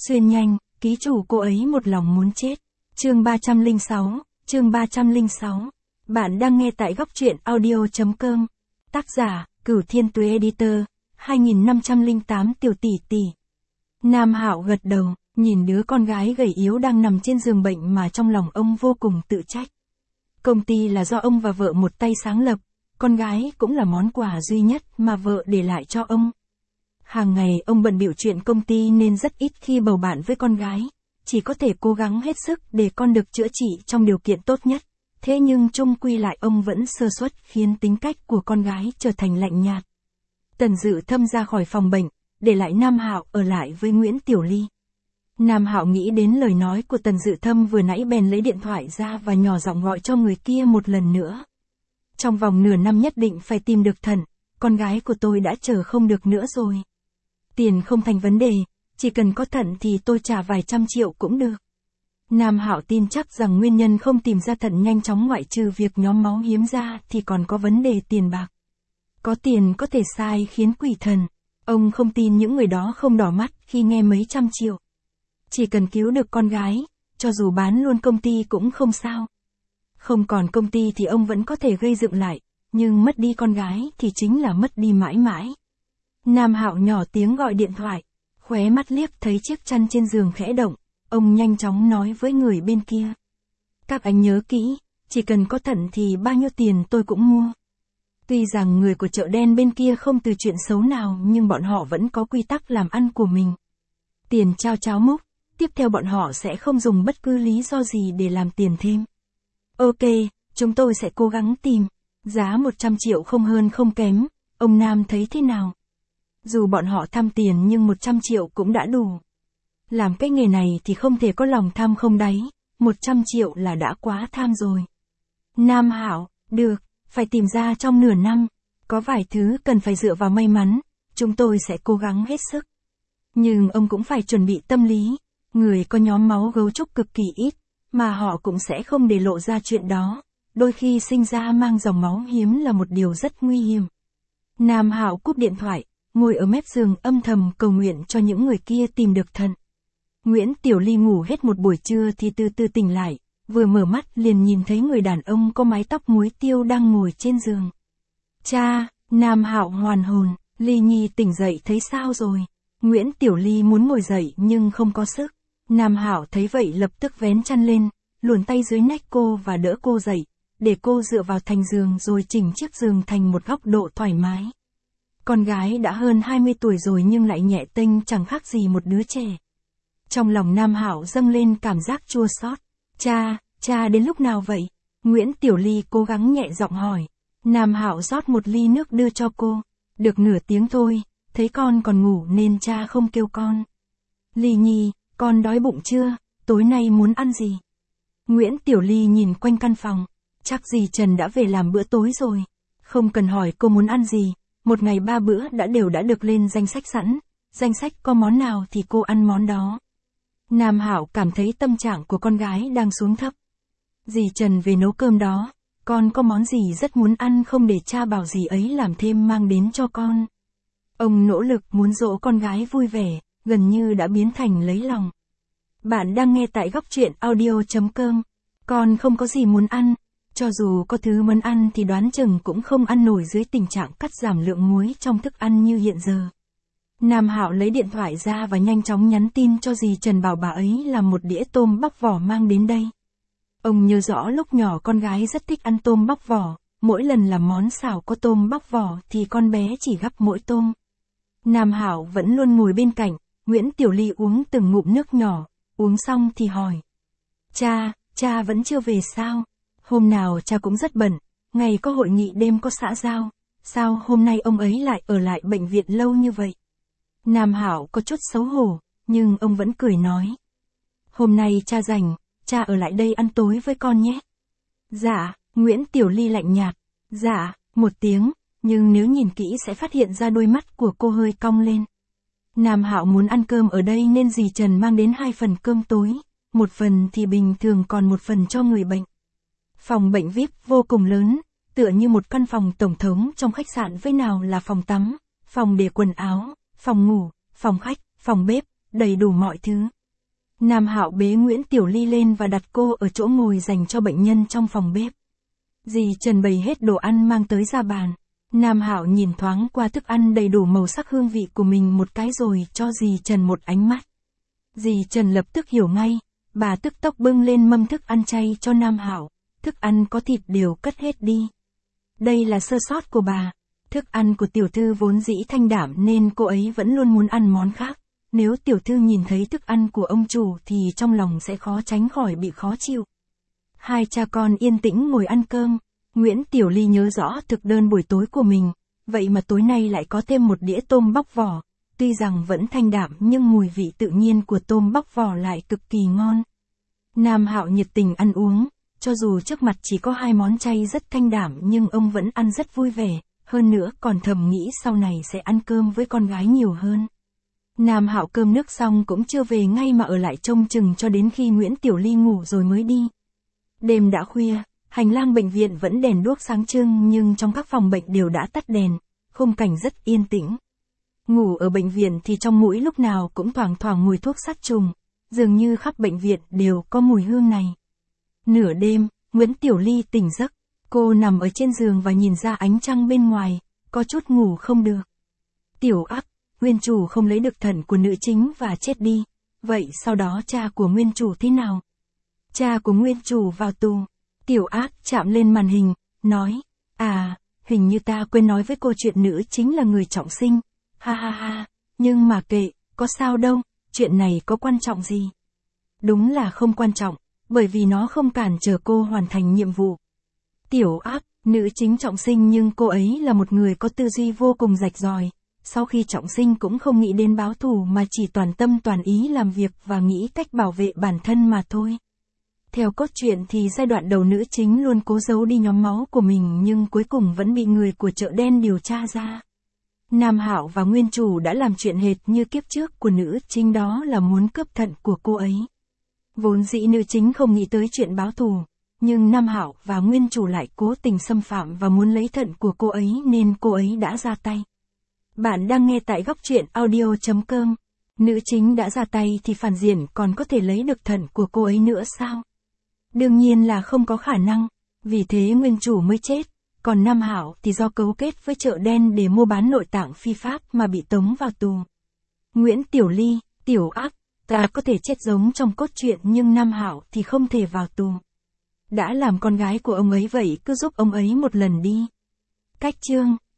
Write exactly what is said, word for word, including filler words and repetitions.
Xuyên nhanh, ký chủ cô ấy một lòng muốn chết. Chương ba trăm lẻ sáu, chương ba trăm lẻ sáu. Bạn đang nghe tại góc truyện audio chấm com. Tác giả, Cửu Thiên Tuế Editor, hai nghìn năm trăm lẻ tám tiểu tỷ tỷ. Nam Hạo gật đầu, nhìn đứa con gái gầy yếu đang nằm trên giường bệnh mà trong lòng ông vô cùng tự trách. Công ty là do ông và vợ một tay sáng lập, con gái cũng là món quà duy nhất mà vợ để lại cho ông. Hàng ngày ông bận bịu chuyện công ty nên rất ít khi bầu bạn với con gái, chỉ có thể cố gắng hết sức để con được chữa trị trong điều kiện tốt nhất. Thế nhưng chung quy lại ông vẫn sơ suất khiến tính cách của con gái trở thành lạnh nhạt. Tần Dự Thâm ra khỏi phòng bệnh, để lại Nam Hạo ở lại với Nguyễn Tiểu Ly. Nam Hạo nghĩ đến lời nói của Tần Dự Thâm vừa nãy bèn lấy điện thoại ra và nhỏ giọng gọi cho người kia một lần nữa. Trong vòng nửa năm nhất định phải tìm được thận, con gái của tôi đã chờ không được nữa rồi. Tiền không thành vấn đề, chỉ cần có thận thì tôi trả vài trăm triệu cũng được. Nam Hạo tin chắc rằng nguyên nhân không tìm ra thận nhanh chóng ngoại trừ việc nhóm máu hiếm ra thì còn có vấn đề tiền bạc. Có tiền có thể sai khiến quỷ thần. Ông không tin những người đó không đỏ mắt khi nghe mấy trăm triệu. Chỉ cần cứu được con gái, cho dù bán luôn công ty cũng không sao. Không còn công ty thì ông vẫn có thể gây dựng lại, nhưng mất đi con gái thì chính là mất đi mãi mãi. Nam Hạo nhỏ tiếng gọi điện thoại, khóe mắt liếc thấy chiếc chăn trên giường khẽ động, ông nhanh chóng nói với người bên kia. Các anh nhớ kỹ, chỉ cần có thận thì bao nhiêu tiền tôi cũng mua. Tuy rằng người của chợ đen bên kia không từ chuyện xấu nào nhưng bọn họ vẫn có quy tắc làm ăn của mình. Tiền trao cháo múc, tiếp theo bọn họ sẽ không dùng bất cứ lý do gì để làm tiền thêm. Ok, chúng tôi sẽ cố gắng tìm, giá một trăm triệu không hơn không kém, ông Nam thấy thế nào? Dù bọn họ tham tiền nhưng một trăm triệu cũng đã đủ. Làm cái nghề này thì không thể có lòng tham không đáy, một trăm triệu là đã quá tham rồi. Nam Hạo, được, phải tìm ra trong nửa năm, có vài thứ cần phải dựa vào may mắn, chúng tôi sẽ cố gắng hết sức. Nhưng ông cũng phải chuẩn bị tâm lý, người có nhóm máu gấu trúc cực kỳ ít, mà họ cũng sẽ không để lộ ra chuyện đó, đôi khi sinh ra mang dòng máu hiếm là một điều rất nguy hiểm. Nam Hạo cúp điện thoại, ngồi ở mép giường âm thầm cầu nguyện cho những người kia tìm được thận. Nguyễn Tiểu Ly ngủ hết một buổi trưa thì từ từ tỉnh lại, vừa mở mắt liền nhìn thấy người đàn ông có mái tóc muối tiêu đang ngồi trên giường. Cha, Nam Hạo hoàn hồn, Ly Nhi tỉnh dậy thấy sao rồi? Nguyễn Tiểu Ly muốn ngồi dậy nhưng không có sức. Nam Hạo thấy vậy lập tức vén chăn lên, luồn tay dưới nách cô và đỡ cô dậy, để cô dựa vào thành giường rồi chỉnh chiếc giường thành một góc độ thoải mái. Con gái đã hơn hai mươi tuổi rồi nhưng lại nhẹ tênh chẳng khác gì một đứa trẻ. Trong lòng Nam Hạo dâng lên cảm giác chua xót. Cha, cha đến lúc nào vậy? Nguyễn Tiểu Ly cố gắng nhẹ giọng hỏi. Nam Hạo rót một ly nước đưa cho cô. Được nửa tiếng thôi, thấy con còn ngủ nên cha không kêu con. Ly Nhi, con đói bụng chưa? Tối nay muốn ăn gì? Nguyễn Tiểu Ly nhìn quanh căn phòng. Chắc dì Trần đã về làm bữa tối rồi. Không cần hỏi cô muốn ăn gì. Một ngày ba bữa đã đều đã được lên danh sách sẵn. Danh sách có món nào thì cô ăn món đó. Nam Hạo cảm thấy tâm trạng của con gái đang xuống thấp. Dì Trần về nấu cơm đó, con có món gì rất muốn ăn không để cha bảo dì ấy làm thêm mang đến cho con. Ông nỗ lực muốn dỗ con gái vui vẻ, gần như đã biến thành lấy lòng. Bạn đang nghe tại góc truyện audio chấm com. Con không có gì muốn ăn, cho dù có thứ muốn ăn thì đoán chừng cũng không ăn nổi dưới tình trạng cắt giảm lượng muối trong thức ăn như hiện giờ. Nam Hạo lấy điện thoại ra và nhanh chóng nhắn tin cho dì Trần bảo bà ấy làm một đĩa tôm bóc vỏ mang đến đây. Ông nhớ rõ lúc nhỏ con gái rất thích ăn tôm bóc vỏ, mỗi lần làm món xào có tôm bóc vỏ thì con bé chỉ gắp mỗi tôm. Nam Hạo vẫn luôn ngồi bên cạnh, Nguyễn Tiểu Ly uống từng ngụm nước nhỏ, uống xong thì hỏi. Cha, cha vẫn chưa về sao? Hôm nào cha cũng rất bận, ngày có hội nghị đêm có xã giao, sao hôm nay ông ấy lại ở lại bệnh viện lâu như vậy? Nam Hạo có chút xấu hổ, nhưng ông vẫn cười nói. Hôm nay cha rảnh, cha ở lại đây ăn tối với con nhé. Dạ, Nguyễn Tiểu Ly lạnh nhạt. Dạ, một tiếng, nhưng nếu nhìn kỹ sẽ phát hiện ra đôi mắt của cô hơi cong lên. Nam Hạo muốn ăn cơm ở đây nên dì Trần mang đến hai phần cơm tối, một phần thì bình thường còn một phần cho người bệnh. Phòng bệnh vi ai pi vô cùng lớn, tựa như một căn phòng tổng thống trong khách sạn với nào là phòng tắm, phòng để quần áo, phòng ngủ, phòng khách, phòng bếp, đầy đủ mọi thứ. Nam Hạo bế Nguyễn Tiểu Ly lên và đặt cô ở chỗ ngồi dành cho bệnh nhân trong phòng bếp. Dì Trần bày hết đồ ăn mang tới ra bàn. Nam Hạo nhìn thoáng qua thức ăn đầy đủ màu sắc hương vị của mình một cái rồi cho dì Trần một ánh mắt. Dì Trần lập tức hiểu ngay, bà tức tốc bưng lên mâm thức ăn chay cho Nam Hạo, thức ăn có thịt đều cất hết đi. Đây là sơ sót của bà, thức ăn của tiểu thư vốn dĩ thanh đạm nên cô ấy vẫn luôn muốn ăn món khác. Nếu tiểu thư nhìn thấy thức ăn của ông chủ thì trong lòng sẽ khó tránh khỏi bị khó chịu. Hai cha con yên tĩnh ngồi ăn cơm, Nguyễn Tiểu Ly nhớ rõ thực đơn buổi tối của mình, vậy mà tối nay lại có thêm một đĩa tôm bóc vỏ, tuy rằng vẫn thanh đạm nhưng mùi vị tự nhiên của tôm bóc vỏ lại cực kỳ ngon. Nam Hạo nhiệt tình ăn uống, cho dù trước mặt chỉ có hai món chay rất thanh đạm nhưng ông vẫn ăn rất vui vẻ, hơn nữa còn thầm nghĩ sau này sẽ ăn cơm với con gái nhiều hơn. Nam Hạo cơm nước xong cũng chưa về ngay mà ở lại trông chừng cho đến khi Nguyễn Tiểu Ly ngủ rồi mới đi. Đêm đã khuya, hành lang bệnh viện vẫn đèn đuốc sáng trưng nhưng trong các phòng bệnh đều đã tắt đèn, khung cảnh rất yên tĩnh. Ngủ ở bệnh viện thì trong mũi lúc nào cũng thoảng thoảng mùi thuốc sát trùng, dường như khắp bệnh viện đều có mùi hương này. Nửa đêm, Nguyễn Tiểu Ly tỉnh giấc, cô nằm ở trên giường và nhìn ra ánh trăng bên ngoài, có chút ngủ không được. Tiểu Ác, nguyên chủ không lấy được thận của nữ chính và chết đi, vậy sau đó cha của nguyên chủ thế nào? Cha của nguyên chủ vào tù. Tiểu Ác chạm lên màn hình, nói, à, hình như ta quên nói với cô chuyện nữ chính là người trọng sinh, ha ha ha, nhưng mà kệ, có sao đâu, chuyện này có quan trọng gì? Đúng là không quan trọng, bởi vì nó không cản trở cô hoàn thành nhiệm vụ. Tiểu Ác, nữ chính trọng sinh nhưng cô ấy là một người có tư duy vô cùng rạch ròi, sau khi trọng sinh cũng không nghĩ đến báo thù mà chỉ toàn tâm toàn ý làm việc và nghĩ cách bảo vệ bản thân mà thôi. Theo cốt truyện thì giai đoạn đầu nữ chính luôn cố giấu đi nhóm máu của mình nhưng cuối cùng vẫn bị người của chợ đen điều tra ra. Nam Hạo và nguyên chủ đã làm chuyện hệt như kiếp trước của nữ chính, đó là muốn cướp thận của cô ấy. Vốn dĩ nữ chính không nghĩ tới chuyện báo thù, nhưng Nam Hạo và nguyên chủ lại cố tình xâm phạm và muốn lấy thận của cô ấy nên cô ấy đã ra tay. Bạn đang nghe tại góc truyện audio chấm com. Nữ chính đã ra tay thì phản diện còn có thể lấy được thận của cô ấy nữa sao? Đương nhiên là không có khả năng, vì thế nguyên chủ mới chết, còn Nam Hạo thì do cấu kết với chợ đen để mua bán nội tạng phi pháp mà bị tống vào tù. Nguyễn Tiểu Ly, Tiểu Ác, ta có thể chết giống trong cốt truyện nhưng Nam Hạo thì không thể vào tù. Đã làm con gái của ông ấy vậy cứ giúp ông ấy một lần đi. Cách chương